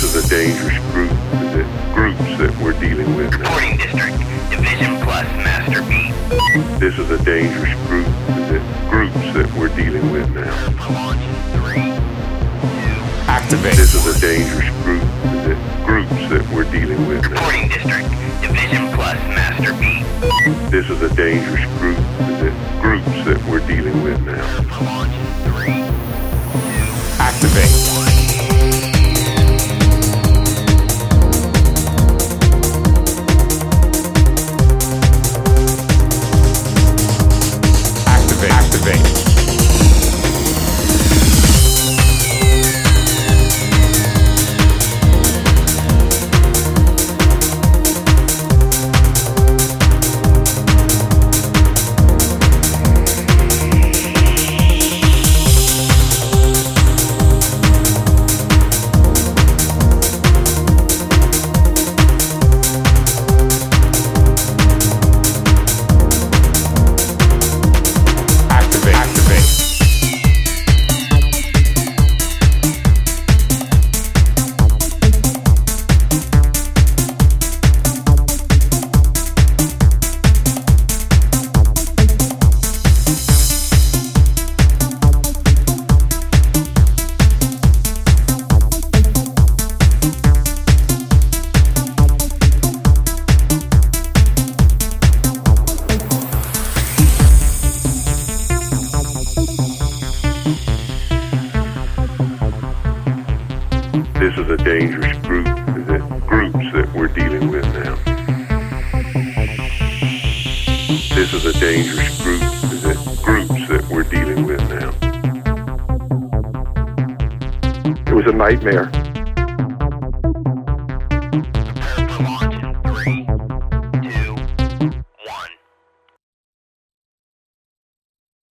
is a dangerous groups that we're dealing with now. Reporting district, Division Plus, Master B. This is a dangerous groups that we're dealing with now. Launch 3, 2. Activate. This is a dangerous groups that we're dealing with now. Reporting district, Division Plus, Master B. This is a dangerous groups that we're dealing with now. Launch 3, 2. Activate. This is a dangerous groups that we're dealing with now. This is a dangerous groups that we're dealing with now. It was a nightmare.